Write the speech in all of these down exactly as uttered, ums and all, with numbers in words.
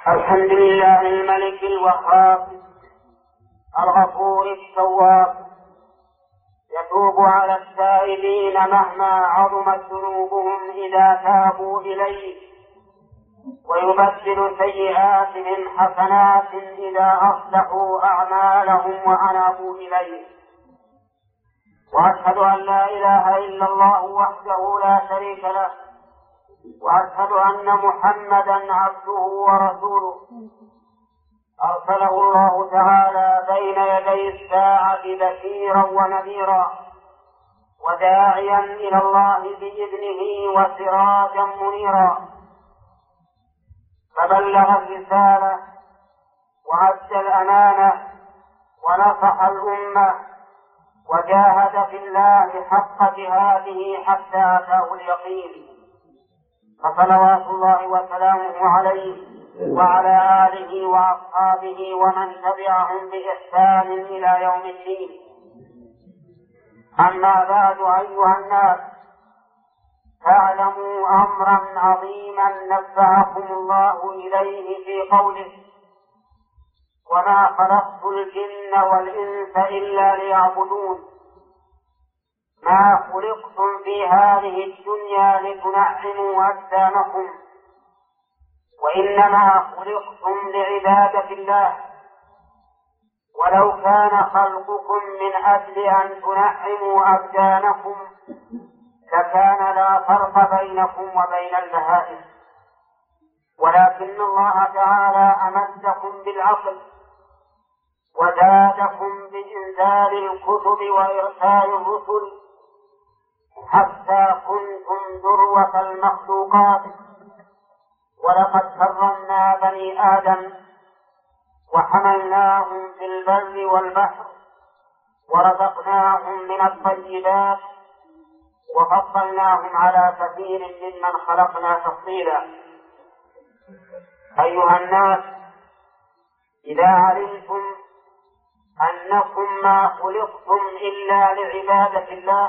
الحمد لله الملك الوهاب الغفور التواب، يتوب على التائبين مهما عظمت ذنوبهم إذا تابوا إليه، ويبدل سيئاتهم حسنات إذا أصلحوا أعمالهم وأنابوا إليه. وأشهد أن لا إله إلا الله وحده لا شريك له، وأشهد أن محمدا عبده ورسوله أرسله الله تعالى بين يدي الساعة بشيرا ونذيرا وداعيا إلى الله بإذنه وسراجا منيرا، فبلغ الرسالة وأدى الأمانة ونصح الأمة وجاهد في الله حق جهاده حتى أتاه اليقين، فصلوات الله وسلامه عليه وعلى آله وأصحابه ومن تبعهم بإحسان إلى يوم الدين. أما بعد، أيها الناس، فاعلموا أمرا عظيما نبهكم الله إليه في قوله: وما خلقت الجن والإنس إلا ليعبدون. ما خلقتم في هذه الدنيا لتنعموا أجسامكم، وإنما خلقتم لعبادة الله. ولو كان خلقكم من أجل أن تنعموا أبدانكم لكان لا فرق بينكم وبين البهائم، ولكن الله تعالى أمدكم بالعقل وزادكم بإنزال الكتب وإرسال الرسل حتى كنتم ذروة المخلوقات. ولقد كرمنا بني آدم وحملناهم في البر والبحر ورزقناهم من الطيبات وفضلناهم على كثير ممن خلقنا تفضيلا. أيها الناس، إذا علمتم أنكم ما خلقتم إلا لعبادة الله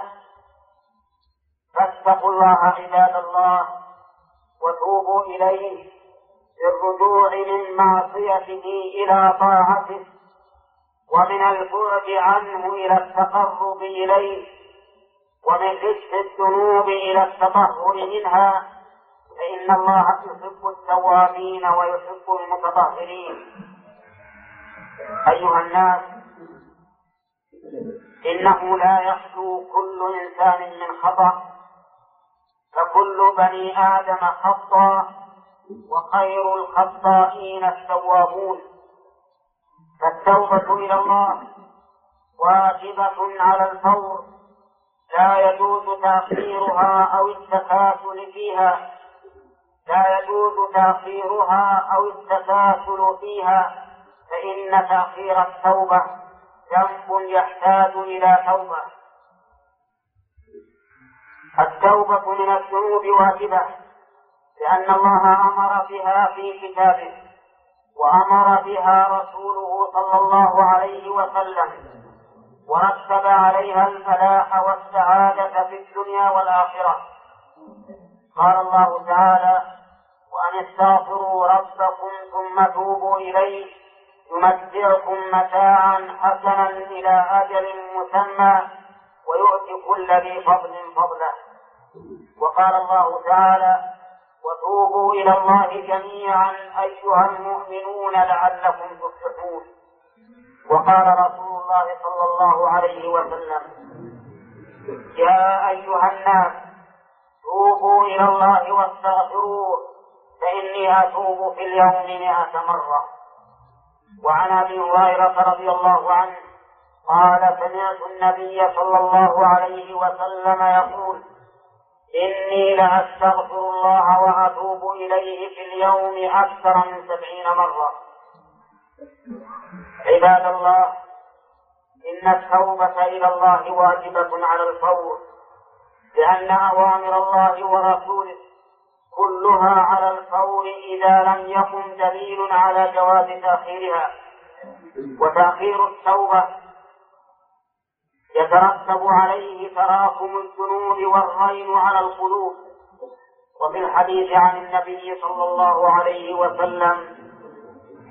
فاتقوا الله عباد الله، وتوبوا إليه بالرجوع من معصيته إلى طاعته، ومن البعد عنه إلى التقرب إليه، ومن رجح الذنوب إلى التطهر منها، فإن الله يحب التوابين ويحب المتطهرين. أيها الناس، إنه لا يخلو كل إنسان من خطأ، فكل بني آدم خطاء، وخير الخطائين التوابون. فالتوبة إلى الله واجبة على الفور، لا يجوز تأخيرها أو التكاسل فيها لا يجوز تأخيرها أو التكاسل فيها فإن تأخير التوبة ذنب يحتاج إلى توبة. التوبة من الذنوب واجبة، لأن الله أمر بها في كتابه، وأمر بها رسوله صلى الله عليه وسلم، ورتب عليها الفلاح والسعادة في الدنيا والآخرة. قال الله تعالى: وأن استغفروا ربكم ثم توبوا إليه يمتعكم متاعا حسنا إلى أجل مسمى ويؤتي كل ذي فضل فضله. وقال الله تعالى: وتوبوا إلى الله جميعا أيها المؤمنون لعلكم تفلحون. وقال رسول الله صلى الله عليه وسلم: يا أيها الناس، توبوا إلى الله واستغفروه فإني أتوب في اليوم مئة مرة. وعن أبي هريرة رضي الله عنه قال: سمعت النبي صلى الله عليه وسلم يقول: إني لأستغفر الله وأتوب إليه في اليوم أكثر من سبعين مرة. عباد الله، إن التوبة إلى الله واجبة على الفور، لأن أوامر الله ورسوله كلها على الفور إذا لم يقم دليل على جواز تأخيرها. وتأخير التوبة يترتب عليه تراكم الذنوب والرين على القلوب. وفي الحديث عن النبي صلى الله عليه وسلم: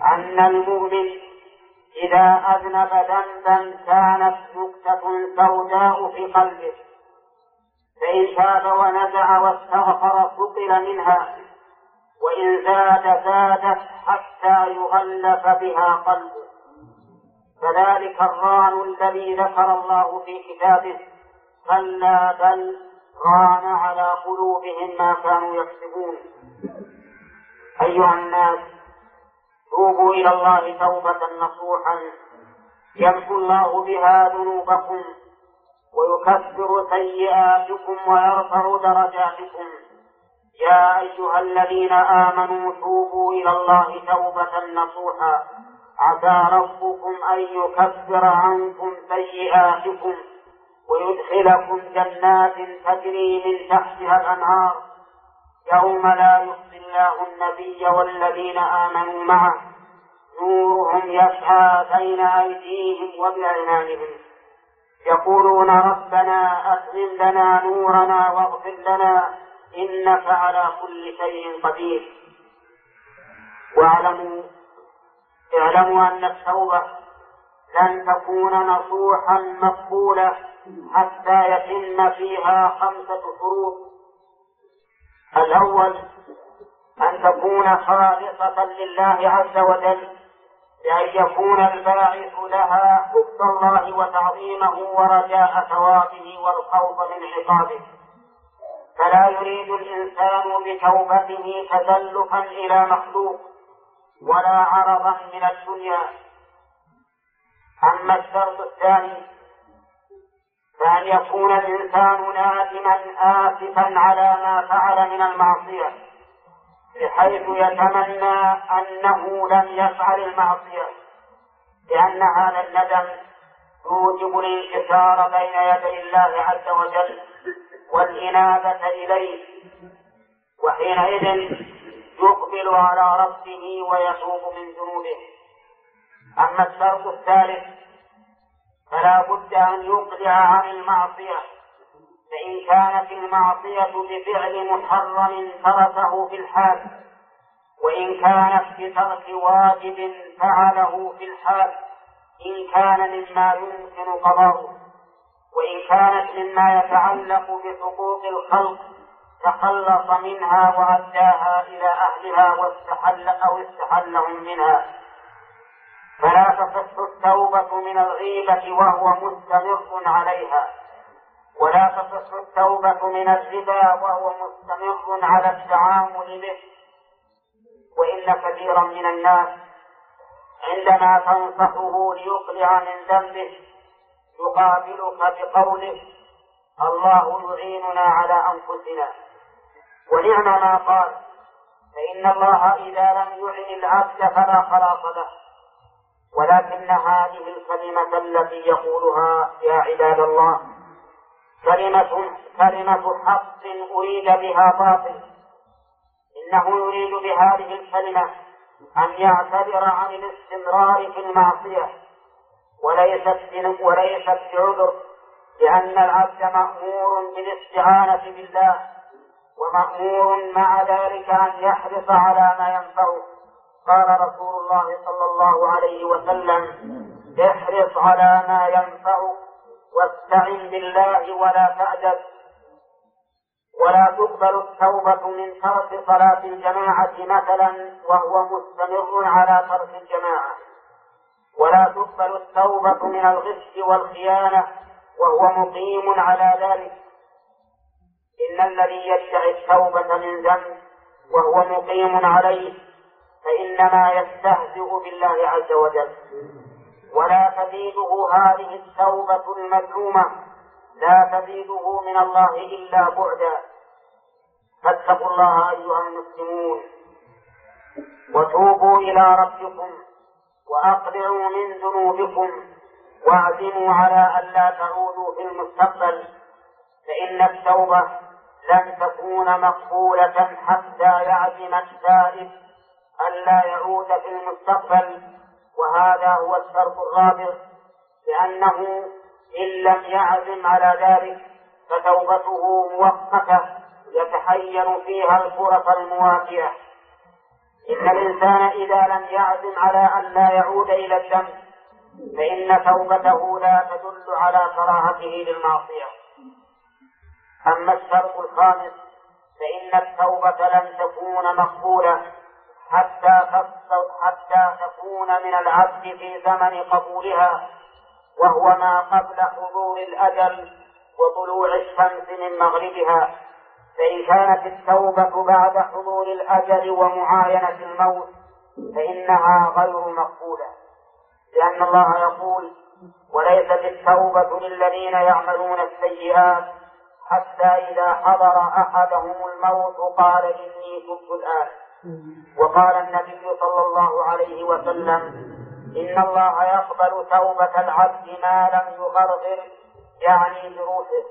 أن المؤمن إذا أذنب ذنبا كانت نكتة سوداء في قلبه، فإن تاب ونزع واستغفر ثقل منها، وإن زاد زادت حتى يغلف بها قلبه. فذلك الران الذي ذكر الله في كتابه: كلا بل ران على قلوبهم ما كانوا يكسبون. أيها الناس، توبوا إلى الله توبة نصوحا يمحو الله بها ذنوبكم ويكفر سيئاتكم ويرفع درجاتكم. يا أيها الذين آمنوا توبوا إلى الله توبة نصوحا عسى ربكم أن يكفر عنكم سيئاتكم ويدخلكم جنات تجري من تحتها الأنهار يوم لا يخزي الله النبي والذين آمنوا معه نورهم يسعى بين أيديهم وبأيمانهم يقولون ربنا أتمم لنا نورنا واغفر لنا إنك على كل شيء قدير. واعلموا اعلموا أن التوبة لن تكون نصوحا مقبولة حتى يتم فيها خمسة شروط. الأول أن تكون خالصة لله عز وجل، بأن يكون الباعث لها حب الله وتعظيمه ورجاء ثوابه والخوف من عقابه، فلا يريد الإنسان بتوبته تزلفا إلى مخلوق ولا عرضا من الدنيا. أما الشرط الثاني فأن يكون الإنسان نادما آسفا على ما فعل من المعصية، بحيث يتمنى أنه لم يفعل المعصية، لأن هذا الندم يوجب الانكسار بين يدي الله عز وجل والإنابة إليه، وحينئذ يقبل على ربه ويتوب من ذنوبه. أما الشرط الثالث فلا بد أن يقلع عن المعصية، فإن كانت المعصية بفعل محرم تركه في الحال، وإن كانت بترك واجب فعله في الحال إن كان مما يمكن قضاؤه، وإن كانت مما يتعلق بحقوق الخلق تخلص منها وأداها إلى أهلها واستحل أو استحلهم منها. فلا تصح التوبة من الغيبة وهو مستمر عليها، ولا تصح التوبة من الربا وهو مستمر على التعامل به. وإن كثيرا من الناس عندما تنصحه ليقلع من ذنبه يقابلك بقوله: الله يعيننا على أنفسنا. ونعم ما قال، فإن الله إذا لم يعن العبد فلا خلاص له. ولكن هذه الكلمة التي يقولها يا عباد الله كلمة كلمة حق أريد بها باطل. إنه يريد بهذه الكلمة أن يعتذر عن الاستمرار في المعصية، وليست وليست بعذر، لأن العبد مأمور بالاستعانة بالله، ومأمور مع ذلك أن يحرص على ما ينفعه. قال رسول الله صلى الله عليه وسلم: احرص على ما ينفعك واستعن بالله ولا تعجز. ولا تقبل التوبة من ترك صلاة الجماعة مثلا وهو مستمر على ترك الجماعة، ولا تقبل التوبة من الغش والخيانة وهو مقيم على ذلك. إن الذي يدعي التوبة من ذنب وهو مقيم عليه فإنما يستهزئ بالله عز وجل، ولا تزيده هذه التوبة المزعومة لا تزيده من الله إلا بعدا. فاتقوا الله أيها المسلمون وتوبوا إلى ربكم وأقلعوا من ذنوبكم واعزموا على أن لا تعودوا في المستقبل، فإن التوبة لن تكون مقبولة حتى يعزم التائب ألا يعود في المستقبل. وهذا هو الشرط الرابع، لأنه إن لم يعزم على ذلك فتوبته مؤقتة يتحين فيها الفرص المواتية، إن الإنسان إذا لم يعزم على أن لا يعود إلى الذنب فإن توبته لا تدل على كراهته للمعصية. أما الشرط الخامس فإن التوبة لن تكون مقبولة حتى حتى تكون من العبد في زمن قبولها، وهو ما قبل حضور الأجل وطلوع الشمس من مغربها. فإن كانت التوبة بعد حضور الأجل ومعاينة الموت فإنها غير مقبولة، لأن الله يقول: وليست التوبة للذين يعملون السيئات حتى إذا حضر أحدهم الموت قال إني تبت الآن. وقال النبي صلى الله عليه وسلم: إن الله يقبل توبة العبد ما لم يغرغر، يعني بروحه.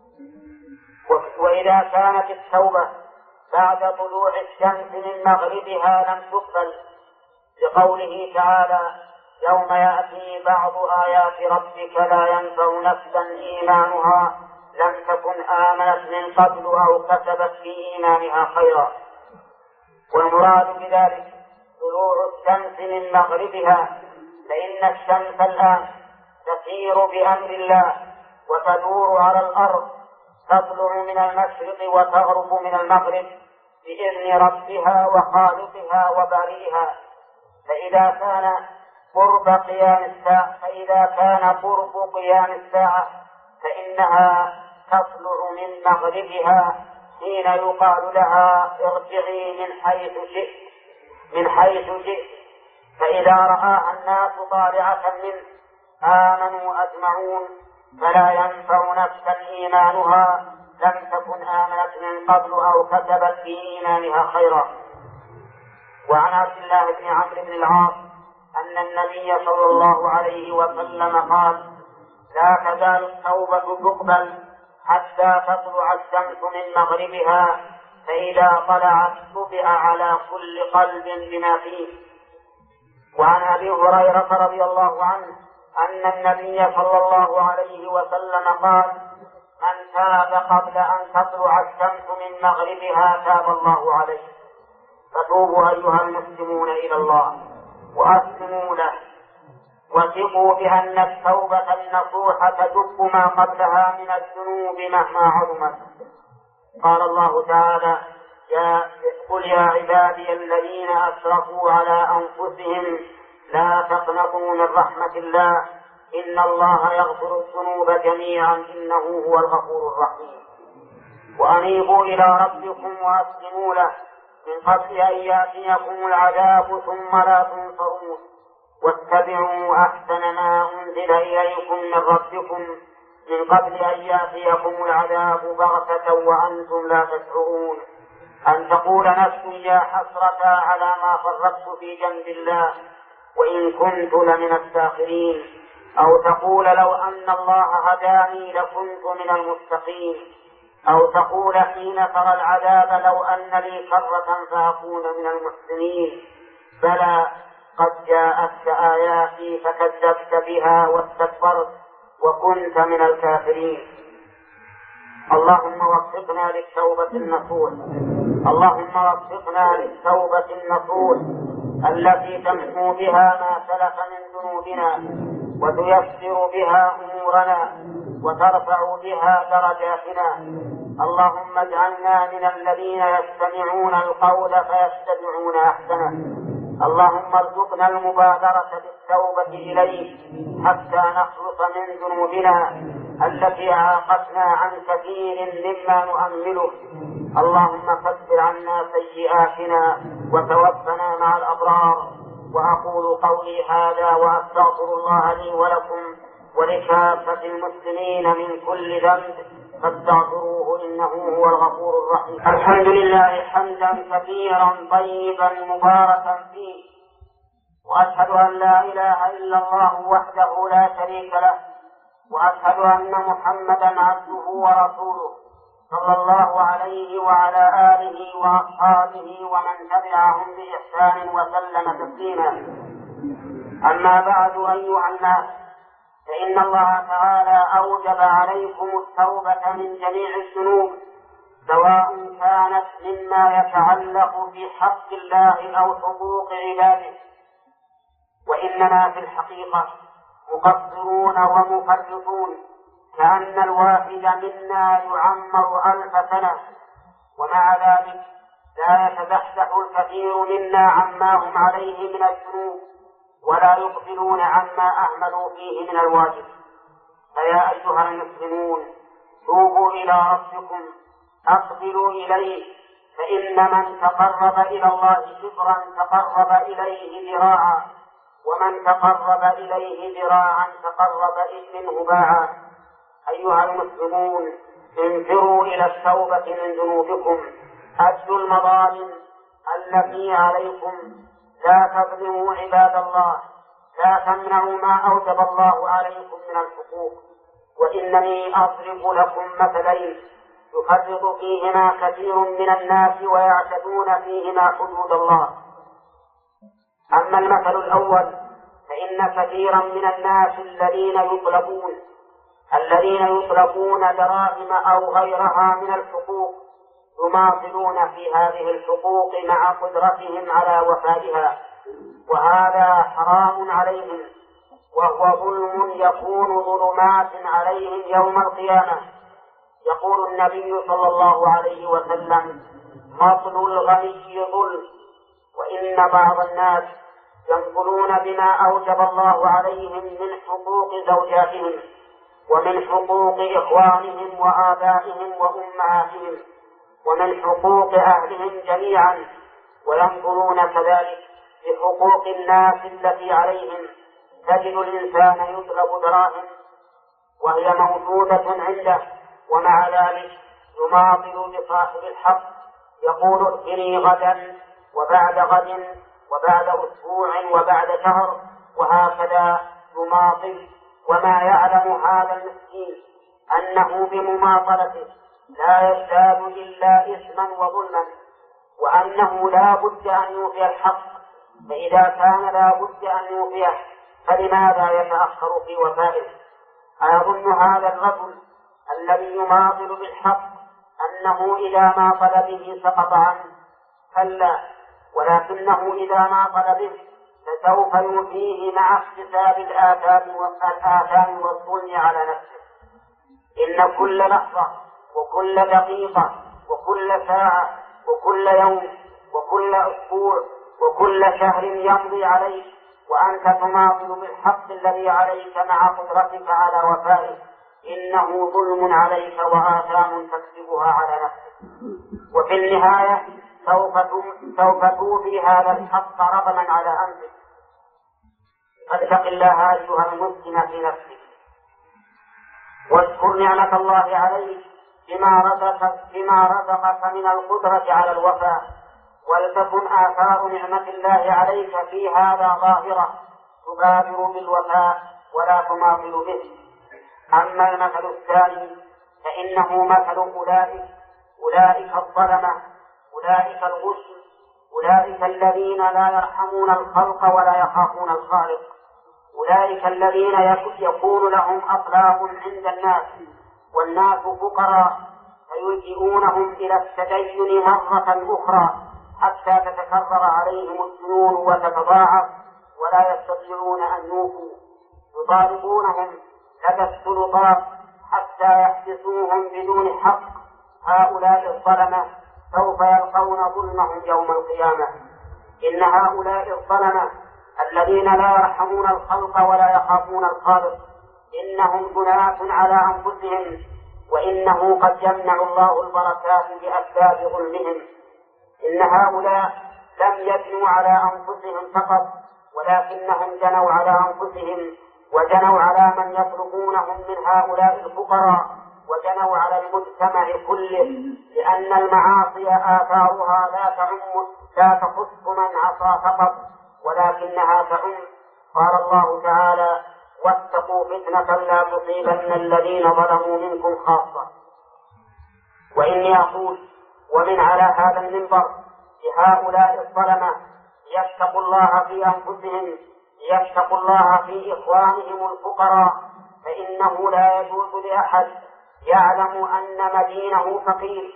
وإذا كانت التوبة بعد طلوع الشمس من مغربها لم تقبل، لقوله تعالى: يوم يأتي بعض آيات ربك لا ينفع نفسا إيمانها لم تكن آمنت من قبل أو كسبت في إيمانها خيرا. والمراد بذلك طلوع الشمس من مغربها، فإن الشمس الآن تسير بأمر الله وتدور على الأرض، تطلع من المشرق وتغرب من المغرب بإذن ربها وخالقها وبارئها. فإذا كان قرب قيام الساعة فإذا كان قرب قيام الساعة فإنها تطلع من مغربها حين يقال لها: ارجعي من حيث شئت من حيث شئت. فإذا رآها الناس طالعة منه آمنوا أجمعون، فلا ينفع نفسا إيمانها لم تكن آمنت من قبل أو كسبت في إيمانها خيرا. وعن عبد الله بن عمرو بن العاص أن النبي صلى الله عليه وسلم قال: لا تزال التوبة تقبل حتى تطلع الشمس من مغربها، فإذا طلعت طبع على كل قلب بما فيه. وعن أبي هريرة رضي الله عنه أن النبي صلى الله عليه وسلم قال: من تاب قبل أن تطلع الشمس من مغربها تاب الله عليه. فتوبوا أيها المسلمون إلى الله وأسلموا له، وثقوا بأن التوبة النصوح تجب ما قبلها من الذنوب مهما عظمت. قال الله تعالى: يا قل يا عبادي الذين أسرفوا على أنفسهم لا تقنطوا من رحمة الله إن الله يغفر الذنوب جميعا إنه هو الغفور الرحيم. وأنيبوا إلى ربكم وأسلموا له من قبل أن يأتيكم العذاب ثم لا تنصرون، واتبعوا أحسن ما أنزل إليكم من ربكم من قبل أن يأتيكم العذاب بغتة وأنتم لا تشعرون، أن تقول نفس يا حسرة على ما فرطت في جنب الله وإن كنت لمن الساخرين، أو تقول لو أن الله هداني لكنت من المستقيم، أو تقول حين ترى العذاب لو أن لي كرة فأكون من المحسنين. بلى قد جاءتك آياتي فكذبت بها واستكبرت وكنت من الكافرين. اللهم وفقنا للتوبة النصوح اللهم وفقنا للتوبة النصوح التي تمحو بها ما سلف من ذنوبنا وتيسر بها أمورنا وترفع بها درجاتنا. اللهم اجعلنا من الذين يستمعون القول فيتبعون أحسنه. اللهم ارزقنا المبادرة بالتوبة إليك حتى نخلص من ذنوبنا التي أعاقتنا عن كثير مما نؤمله. اللهم كفر عنا سيئاتنا وتوفنا مع الأبرار. وأقول قولي هذا وأستغفر الله لي ولكم ولكافة المسلمين من كل ذنب فاستغفروه إنه هو الغفور الرحيم. الحمد لله حمدا كثيرا طيبا مباركا فيه، وأشهد أن لا إله إلا الله وحده لا شريك له، وأشهد أن محمدا عبده ورسوله صلى الله عليه وعلى آله وأصحابه ومن تبعهم بإحسان وسلم تسليما. أما بعد أيها الناس، فإن الله تعالى أوجب عليكم التوبة من جميع الذنوب سواء كانت مما يتعلق في حق الله أو حقوق عباده، وإننا في الحقيقة مقصرون ومفرطون، كأن الواحد منا يعمر ألف سنة، ومع ذلك لا يتزحزح الكثير منا عما هم عليه من الذنوب، ولا يقبلون عما أهملوا فيه من الواجب. فيا أيها المسلمون، توبوا إلى ربكم، أقبلوا إليه، فإن من تقرب إلى الله شبرا تقرب إليه ذراعا، ومن تقرب إليه ذراعا تقرب منه باعا. أيها المسلمون، انفروا إلى التوبة من ذنوبكم، أدوا المظالم التي عليكم، لا تظلموا عباد الله، لا تمنعوا ما أوجب الله عليكم من الحقوق. وإنني أضرب لكم مثلين يفرط فيهما كثير من الناس ويعتدون فيهما حدود الله. أما المثل الأول فإن كثيرا من الناس الذين يطلبون الذين يطلبون دراهم أو غيرها من الحقوق يماطلون في هذه الحقوق مع قدرتهم على وفائها، وهذا حرام عليهم، وهو ظلم يكون ظلمات عليهم يوم القيامة. يقول النبي صلى الله عليه وسلم: مطل الغني ظلم. وإن بعض الناس ينقلون بما أوجب الله عليهم من حقوق زوجاتهم، ومن حقوق إخوانهم وآبائهم وأمهاتهم، ومن حقوق أهلهم جميعا، وينظرون كذلك بحقوق الناس التي عليهم. تجد الإنسان يطلب دراهم وهي موجودة عنده، ومع ذلك يماطل بصاحب الحق، يقول ائتني غدا وبعد غد وبعد أسبوع وبعد شهر، وهكذا يماطل. وما يعلم هذا المسكين أنه بمماطلته لا يزداد إلا إثما وظلما، وأنه لا بد أن يوفي الحق، فإذا كان لا بد أن يوفيه فلماذا يتأخر في وفائه؟ أيظن هذا الرجل الذي يماطل بالحق أنه إذا ماطل به سقط عنه؟ كلا، ولكنه إذا ماطل به فسوف يوفيه مع اكتساب الآثام والآثام والظلم على نفسه. إن كل لحظة وكل دقيقة وكل ساعة وكل يوم وكل أسبوع وكل شهر يمضي عليك وأنت تماطل بالحق الذي عليك مع قدرتك على وفائه، إنه ظلم عليك وآثام تكسبها على نفسك. وفي النهاية سوف سوف توفي هذا الحق رغما على أنفسك. فاتق الله أيها المسلم في نفسك، واذكر نعمة الله عليك بما رزقك بما رزقك من القدرة على الوفاء، ولتكن آثار نعمة الله عليك في هذا ظاهرة، تبادر بالوفاء ولا تماطل به. أما المثل الثاني فإنه مثل أولئك أولئك الظلمة، أولئك الغش، أولئك الذين لا يرحمون الخلق ولا يخافون الخالق، أولئك الذين يكون لهم أخلاق عند الناس والناس فقراء، فيلجئونهم إلى التدين مرة أخرى حتى تتكرر عليهم الديون وتتضاعف ولا يستطيعون أن يوفوا، يطالبونهم لدى السلطات حتى يحبسوهم بدون حق. هؤلاء الظلمة سوف يلقون ظلمهم يوم القيامة. إن هؤلاء الظلمة الذين لا يرحمون الخلق ولا يخافون الخالق إنهم جناة على أنفسهم، وإنه قد يمنع الله البركات بأسباب ظلمهم. إن هؤلاء لم يجنوا على أنفسهم فقط، ولكنهم جنوا على أنفسهم وجنوا على من يطلبونهم من هؤلاء الفقراء، وجنوا على المجتمع كله، لأن المعاصي آثارها لا تعم لا تخص من عصى فقط ولكنها تعم. قال الله تعالى: واتقوا فتنة لا تصيبن الذين ظلموا منكم خاصة. وإني أقول ومن على هذا المنبر لهؤلاء الظلمة يتقوا الله في أنفسهم، يتقوا الله في إخوانهم الفقراء، فإنه لا يجوز لأحد يعلم أن مدينه فقير،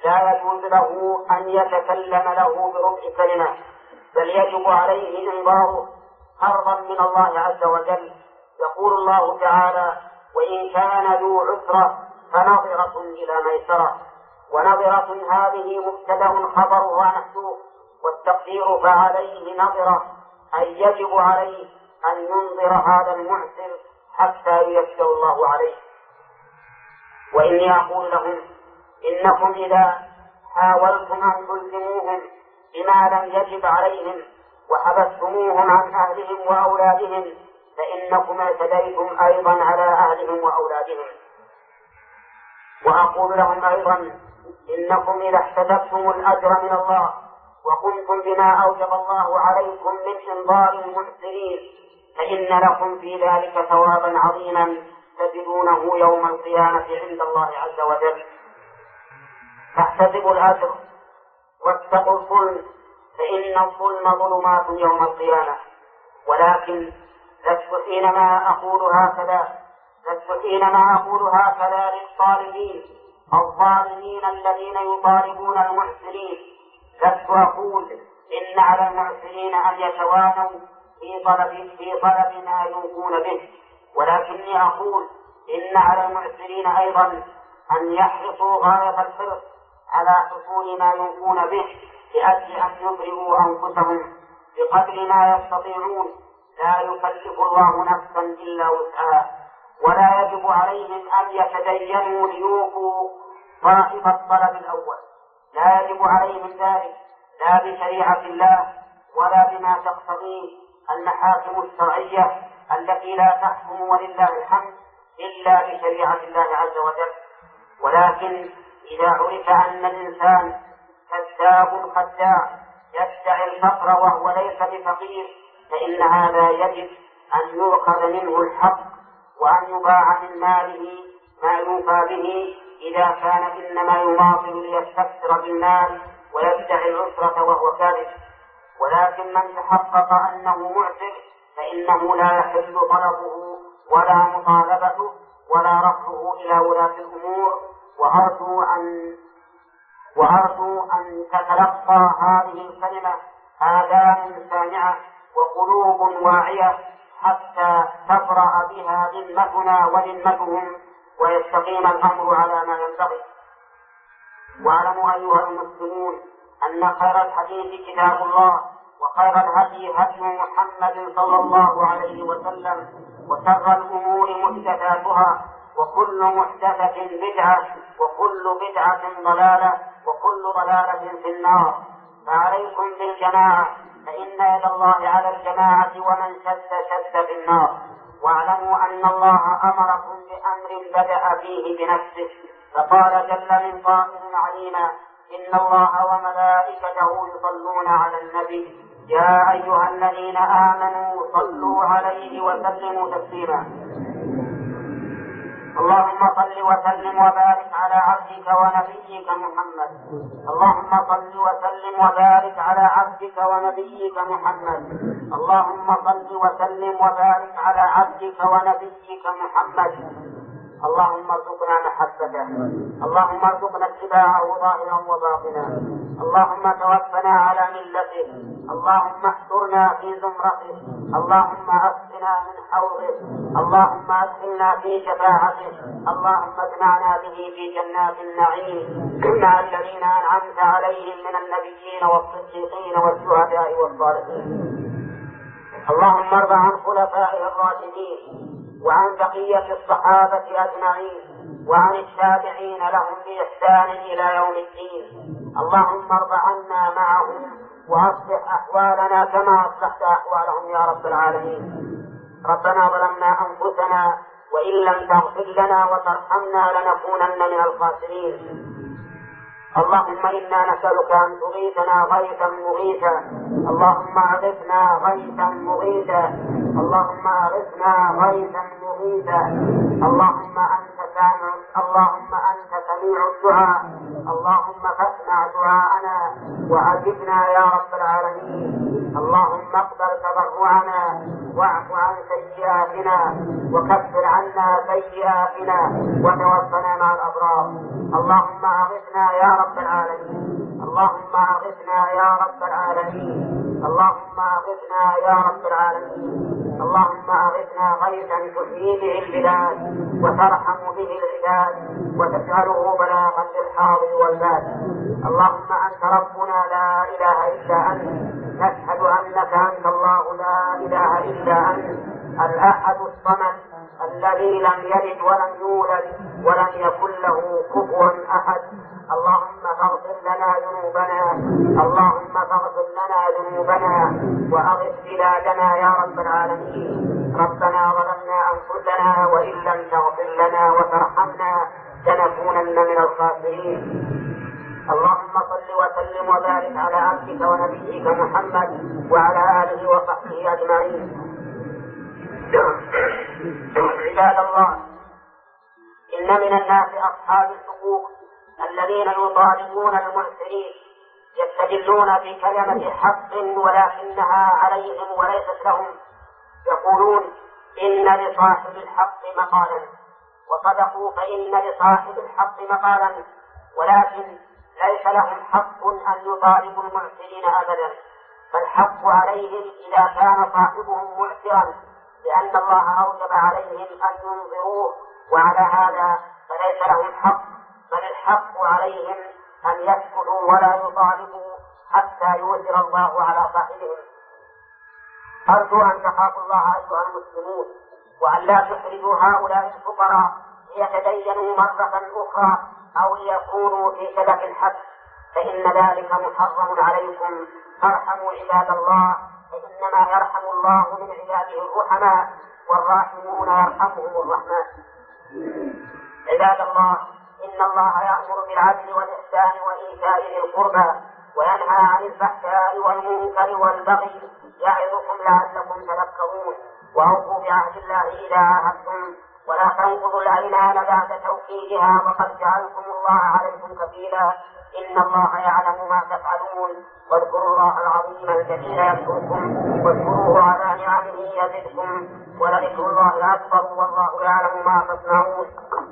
لا يجوز له أن يتكلم له بربع كلمة، بل يجب عليه إنظاره قرضا من الله عز وجل. يقول الله تعالى: وإن كان ذو عسرة فنظرة إلى ميسرة. ونظرة هذه مبتدأ خبرها محذوف، والتقدير فعليه نظرة، أي يجب عليه أن ينظر هذا المعسر حتى ييسر الله عليه. وإني أقول لهم: إنكم إذا حاولتم أن تلزموهم بما لم يجب عليهم وحبستموهم عن أهلهم وأولادهم فإنكم اعتديتم أيضا على أهلهم وأولادهم. وأقول لهم أيضا: إنكم إذا احتسبتم الأجر من الله وقمتم بما أوجب الله عليكم من إنظار المحسنين فإن لكم في ذلك ثوابا عظيما تجدونه يوم القيامة عند الله عز وجل. فاحتسبوا الأجر واتقوا الظلم، فإن الظلم ظلمات يوم القيامة. ولكن لست حينما أقول هكذا لست حينما أقول هكذا للطالبين الظالمين الذين يطالبون المحسنين، لست أقول إن على المحسنين أن يتوانوا في طلب في طلب ما يوفون به، ولكني أقول إن على المحسنين أيضا أن يحرصوا غاية الحرص على حصول ما يوفون به لأجل أن يبرئوا أنفسهم بقدر ما يستطيعون. لا يكلف الله نفسا إلا وسعها، ولا يجب عليهم أن يتدينوا ليوفوا صاحب الطلب الأول، لا يجب عليهم ذلك لا بشريعة الله ولا بما تقتضيه المحاكم الشرعية التي لا تحكم ولله الحمد إلا بشريعة الله عز وجل. ولكن إذا عرف أن الإنسان كذاب خداع يدعي الفقر وهو ليس بفقير فإن هذا يجب أن يؤخذ منه الحق وأن يباع من ماله ما يوفى به إذا كان إنما يماطل ليستكثر بالمال ويدعي العسرة وهو كاذب. ولكن من تحقق أنه معسر فإنه لا يحل طلبه ولا مطالبته ولا رفعه إلى ولاة الأمور. وأرجو أن وأرجو أن تتلقى هذه الكلمة آذان سامعة وقلوب واعية حتى تبرأ بها ذمتنا وذمتهم ويستقيم الأمر على ما ينبغي. واعلموا أيها المسلمون أن خير الحديث كتاب الله وخير الهدي هدي محمد صلى الله عليه وسلم وشر الأمور محدثاتها وكل محدثة بدعة وكل بدعة ضلالة وكل ضلالة في النار. فعليكم بالجماعة فإن يد الله على الجماعة ومن شد شد في النار. واعلموا أن الله أمركم بأمر بدأ فيه بنفسه فقال جل من قائل عليما: إن الله وملائكته يصلون على النبي يا أيها الذين آمنوا صلوا عليه وسلموا تسليما. اللهم صل وسلم وبارك على عبدك ونبيك محمد اللهم صل وسلم وبارك على عبدك ونبيك محمد اللهم صل وسلم وبارك على عبدك ونبيك محمد. اللهم ارزقنا محبته، اللهم ارزقنا اتباعه ظاهرا وباطنا، اللهم توفنا على ملته، اللهم احشرنا في زمرته، اللهم اسقنا من حوضه، اللهم ادخلنا في شفاعته، اللهم اجمعنا به في جنات النعيم مع الذين انعمت عليهم من النبيين والصديقين والشهداء والصالحين. اللهم ارض عن خلفائه الراشدين وعن بقية الصحابة أجمعين وعن التابعين لهم بإحسان إلى يوم الدين. اللهم ارض عنا معهم وأصلح أحوالنا كما أصلحت أحوالهم يا رب العالمين. ربنا ظلمنا أنفسنا وإن لم تغفر لنا وترحمنا لنكونن من الخاسرين. اللهم إنا نسألك أن تغيثنا غيثا مغيثا، اللهم أغثنا غيثا مغيثا، اللهم أغثنا غيثا مغيثا. اللهم أنت سامع اللهم أنت سميع الدعاء اللهم فاسمع دعاءنا وأجبنا يا رب العالمين. اللهم اقبل تضرعنا واعف عن سيئاتنا وكفر عنا سيئاتنا وتوفنا مع الأبرار. اللهم أغثنا يا رب العالمين. اللهم أغثنا يا رب العالمين. اللهم أغثنا يا رب العالمين. اللهم أغثنا غيثا تحيي به البلاد وترحم به العباد وتجعله بلاغا للحاضر والباد. اللهم أنت ربنا لا إله إلا أنت، نشهد أنك أنت الله لا إله إلا أنت الأحد الصمد الذي لم يلد ولم يولد ولم يكن له كفوا أحد. اللهم فاغفر لنا ذنوبنا اللهم فاغفر لنا ذنوبنا وأغث بلادنا يا رب العالمين. ربنا ظلمنا أنفسنا وإن لم تغفر لنا وترحمنا لنكونن من الخاسرين. اللهم صل وسلم وبارك على عبدك ونبيك محمد وعلى آله وصحبه أجمعين. عباد الله، إن من الناس أصحاب الحقوق الذين يطالبون المعسرين يستدلون بكلمة حق ولكنها عليهم وليست لهم، يقولون إن لصاحب الحق مقالا، وصدقوا فإن لصاحب الحق مقالا، ولكن ليس لهم حق أن يطالبوا المعسرين أبدا، فالحق عليهم إذا كان صاحبهم معسرا لأن الله أوجب عليهم أن ينظروه، وعلى هذا فليس لهم حق، بل الحق عليهم أن يسكتوا ولا يطالبوا حتى يؤثر الله على صاحبهم. أرجو أن تخافوا الله أيها المسلمون، وأن لا تحرجوا هؤلاء الفقراء ليتدينوا مرة أخرى أو ليكونوا في شبك الحق، فإن ذلك محرم عليكم. فارحموا عباد الله، فإنما يرحم الله من عباده الرحماء، والراحمون يرحمهم الرحمن. عباد الله، إن الله يأمر بالعدل والإحسان وإيتاء ذي القربى وينهى عن الفحشاء والمنكر والبغي يعظكم لعلكم تذكرون. وأوفوا بعهد الله إذا عاهدتم، ولا تنقضوا الأيمان بعد توكيدها وقد جعلكم الله عليكم كفيلا. إن الله يعلم ما تفعلون. واذكروا الله العظيم الجليل يذكركم، واذكروه على نعمه يزدكم، ولذكر الله أكبر والله يعلم ما تصنعون.